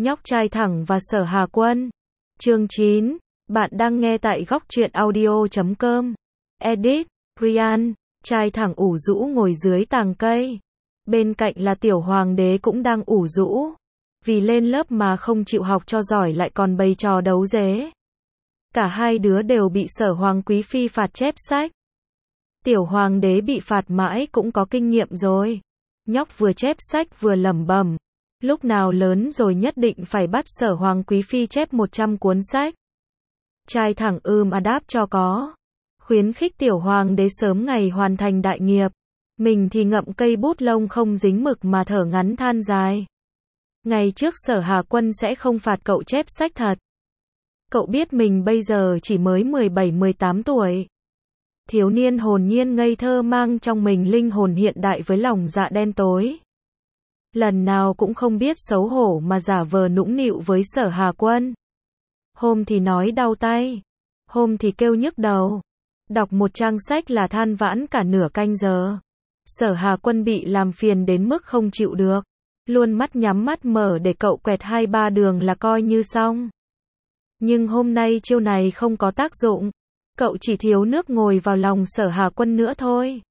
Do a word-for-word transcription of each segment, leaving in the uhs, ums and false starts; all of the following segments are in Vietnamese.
Nhóc trai thẳng và Sở Hà Quân. Chương chín. Bạn đang nghe tại góc truyện audio chấm com. Edit, Ryan. Trai thẳng ủ rũ ngồi dưới tàng cây. Bên cạnh là tiểu hoàng đế cũng đang ủ rũ. Vì lên lớp mà không chịu học cho giỏi lại còn bày trò đấu dế. Cả hai đứa đều bị Sở Hoàng Quý Phi phạt chép sách. Tiểu hoàng đế bị phạt mãi cũng có kinh nghiệm rồi. Nhóc vừa chép sách vừa lẩm bẩm. Lúc nào lớn rồi nhất định phải bắt Sở Hoàng Quý Phi chép một trăm cuốn sách. Trai thẳng ưm à đáp cho có. Khuyến khích tiểu hoàng đế sớm ngày hoàn thành đại nghiệp. Mình thì ngậm cây bút lông không dính mực mà thở ngắn than dài. Ngày trước Sở Hà Quân sẽ không phạt cậu chép sách thật. Cậu biết mình bây giờ chỉ mới mười bảy mười tám tuổi. Thiếu niên hồn nhiên ngây thơ mang trong mình linh hồn hiện đại với lòng dạ đen tối. Lần nào cũng không biết xấu hổ mà giả vờ nũng nịu với Sở Hà Quân. Hôm thì nói đau tay, hôm thì kêu nhức đầu. Đọc một trang sách là than vãn cả nửa canh giờ. Sở Hà Quân bị làm phiền đến mức không chịu được. Luôn mắt nhắm mắt mở để cậu quẹt hai ba đường là coi như xong. Nhưng hôm nay chiêu này không có tác dụng. Cậu chỉ thiếu nước ngồi vào lòng Sở Hà Quân nữa thôi.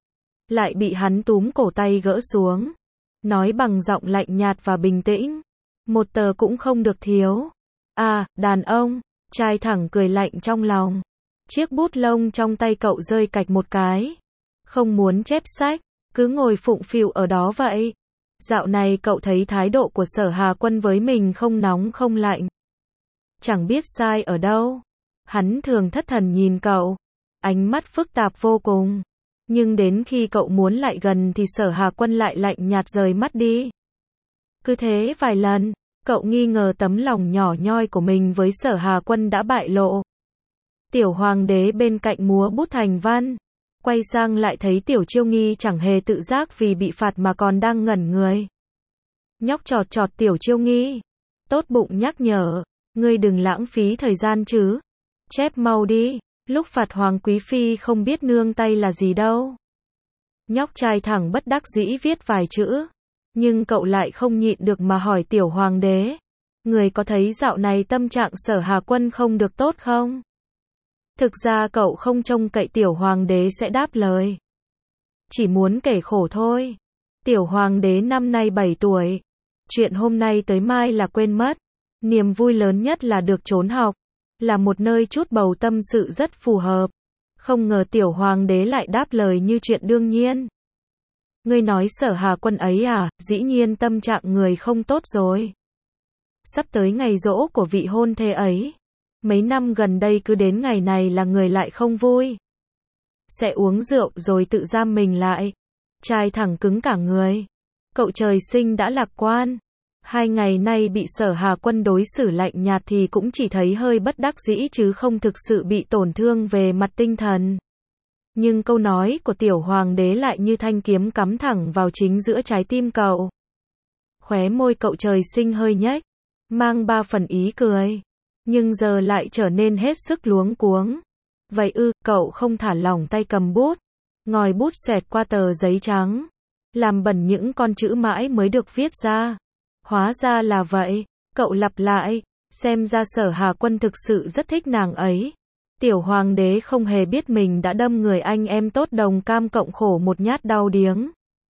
Lại bị hắn túm cổ tay gỡ xuống. Nói bằng giọng lạnh nhạt và bình tĩnh. Một tờ cũng không được thiếu. À, đàn ông. Trai thẳng cười lạnh trong lòng. Chiếc bút lông trong tay cậu rơi cạch một cái. Không muốn chép sách, cứ ngồi phụng phịu ở đó vậy. Dạo này cậu thấy thái độ của Sở Hà Quân với mình không nóng không lạnh. Chẳng biết sai ở đâu. Hắn thường thất thần nhìn cậu. Ánh mắt phức tạp vô cùng. Nhưng đến khi cậu muốn lại gần thì Sở Hà Quân lại lạnh nhạt rời mắt đi. Cứ thế vài lần, cậu nghi ngờ tấm lòng nhỏ nhoi của mình với Sở Hà Quân đã bại lộ. Tiểu hoàng đế bên cạnh múa bút thành văn. Quay sang lại thấy Tiểu Chiêu Nghi chẳng hề tự giác vì bị phạt mà còn đang ngẩn người. Nhóc chọt chọt Tiểu Chiêu Nghi. Tốt bụng nhắc nhở. Ngươi đừng lãng phí thời gian chứ. Chép mau đi. Lúc phạt Hoàng Quý Phi không biết nương tay là gì đâu. Nhóc trai thẳng bất đắc dĩ viết vài chữ. Nhưng cậu lại không nhịn được mà hỏi tiểu hoàng đế. Người có thấy dạo này tâm trạng Sở Hà Quân không được tốt không? Thực ra cậu không trông cậy tiểu hoàng đế sẽ đáp lời. Chỉ muốn kể khổ thôi. Tiểu hoàng đế năm nay bảy tuổi. Chuyện hôm nay tới mai là quên mất. Niềm vui lớn nhất là được trốn học. Là một nơi chút bầu tâm sự rất phù hợp. Không ngờ tiểu hoàng đế lại đáp lời như chuyện đương nhiên. Ngươi nói Sở Hà Quân ấy à, dĩ nhiên tâm trạng người không tốt rồi. Sắp tới ngày giỗ của vị hôn thê ấy. Mấy năm gần đây cứ đến ngày này là người lại không vui. Sẽ uống rượu rồi tự giam mình lại. Trai thẳng cứng cả người. Cậu trời sinh đã lạc quan. Hai ngày nay bị Sở Hà Quân đối xử lạnh nhạt thì cũng chỉ thấy hơi bất đắc dĩ chứ không thực sự bị tổn thương về mặt tinh thần. Nhưng câu nói của tiểu hoàng đế lại như thanh kiếm cắm thẳng vào chính giữa trái tim cậu. Khóe môi cậu trời sinh hơi nhếch, mang ba phần ý cười. Nhưng giờ lại trở nên hết sức luống cuống. Vậy ư, cậu không thả lỏng tay cầm bút. Ngòi bút xẹt qua tờ giấy trắng. Làm bẩn những con chữ mãi mới được viết ra. Hóa ra là vậy, cậu lặp lại, xem ra Sở Hà Quân thực sự rất thích nàng ấy. Tiểu hoàng đế không hề biết mình đã đâm người anh em tốt đồng cam cộng khổ một nhát đau điếng.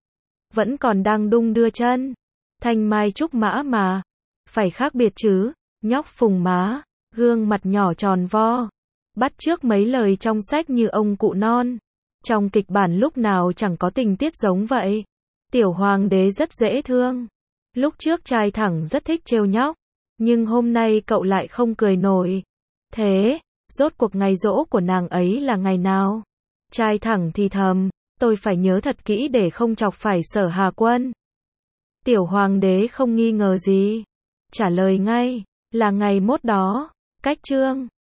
Vẫn còn đang đung đưa chân. Thanh mai trúc mã mà. Phải khác biệt chứ, nhóc phùng má, gương mặt nhỏ tròn vo. Bắt chước mấy lời trong sách như ông cụ non. Trong kịch bản lúc nào chẳng có tình tiết giống vậy. Tiểu hoàng đế rất dễ thương. Lúc trước trai thẳng rất thích trêu nhóc, nhưng hôm nay cậu lại không cười nổi. Thế, rốt cuộc ngày giỗ của nàng ấy là ngày nào? Trai thẳng thì thầm, tôi phải nhớ thật kỹ để không chọc phải Sở Hà Quân. Tiểu hoàng đế không nghi ngờ gì. Trả lời ngay, là ngày mốt đó, cách chương.